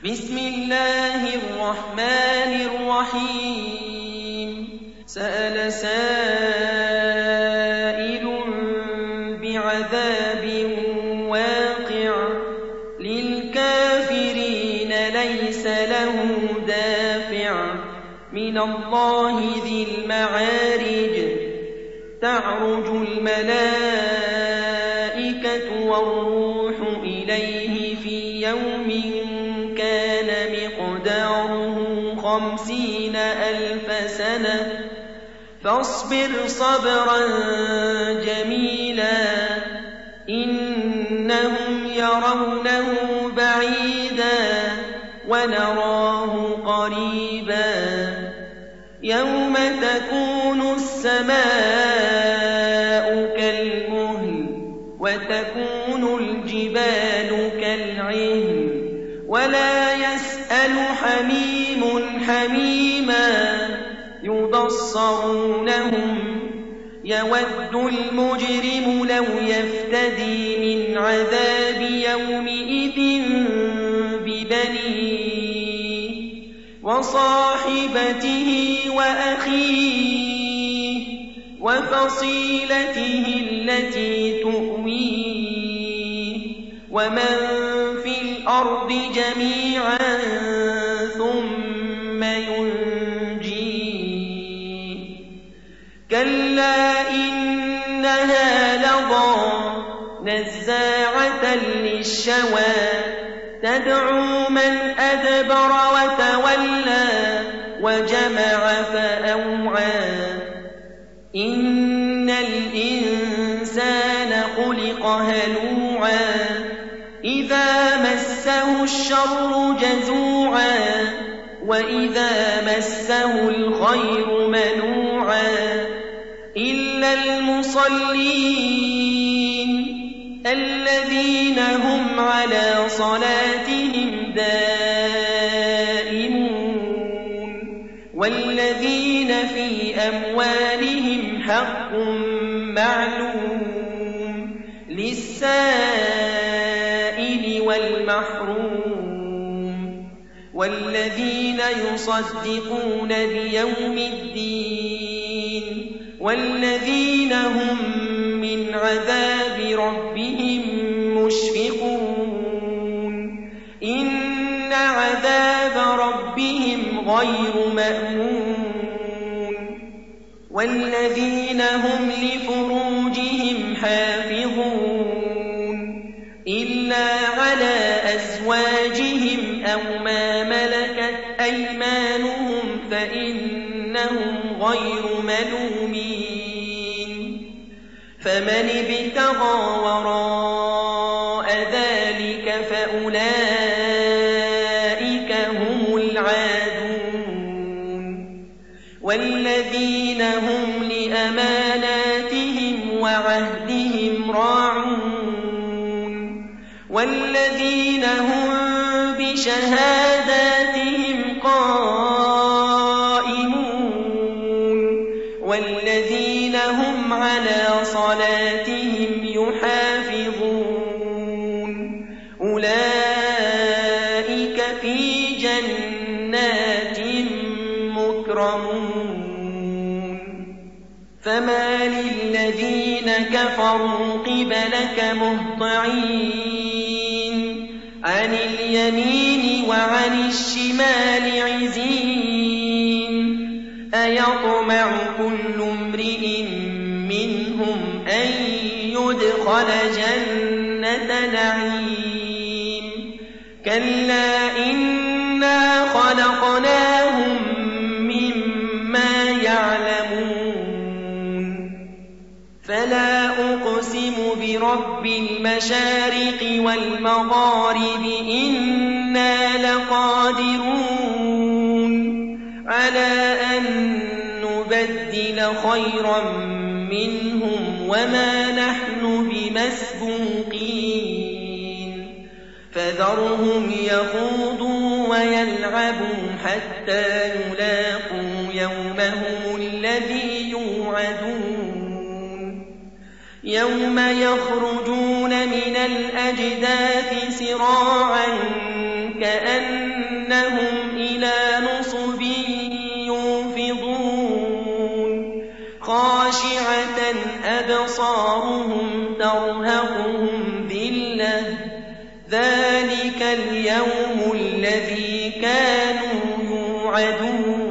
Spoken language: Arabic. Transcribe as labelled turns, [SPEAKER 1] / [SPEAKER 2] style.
[SPEAKER 1] بسم الله الرحمن الرحيم سأل سائل بعذاب واقع للكافرين ليس له دافع من الله ذي المعارج تعرج الملائكة والروح إليه في يوم كان مقداره 50,000 سنة فاصبر صبرا جميلا إنهم يرونه بعيدا ونراه قريبا يوم تكون السماء كالمهل وتكون الجبال كالعهن ولا يسأل حميم حميما يبصرونهم يود المجرم لو يفتدي من عذاب يومئذ ببنيه وصاحبته وأخيه وفصيلته التي تؤويه ومن في الأرض جميعا ثم ينجيه كلا إنها لظى نزاعة للشوى تدعو من أدبر وتولى وجمع فأوعى إن الإنسان خلق هلوعا إذا مسه الشر جزوعا وإذا مسه الخير منوعا إلا المصلين الذين هم على صلاتهم دائمون والذين في أموالهم حق معلوم للسائل والمحروم والذين يصدقون بيوم الدين والذين هم من عذاب ربهم مشفقون إن عذاب ربهم غير مأمون والذين هم لفروجهم حافظون إلا على أزواجهم أو ما ملكت أيمانهم فإنهم غير ملومين فمن ابتغى وراء ذلك فأولئك هم العادون والذين هم لأماناتهم وعهدهم راعون والذين هم بشهاداتهم قائمون والذين هم على صلاتهم يحافظون أولئك في جنات مكرمون فما للذين كفروا قبلك مهطعين عن اليمين وعن الشمال عزين أيطمع كل امرئ منهم أن يدخل جنة نعيم كلا إنا خلقناهم مما يعلمون فلا أقسم برب المشارق والمغارب إنا لقادرون على أن نبدل خيرا منهم وما نحن بمسبوقين فذرهم يخوضوا ويلعبوا حتى يلاقوا يومهم الذي يوعدون يوم يخرجون من الأجداث سراعا كأن إنهم إلى نصب يوفضون خاشعة أبصارهم ترهقهم ذلة ذلك اليوم الذي كانوا يوعدون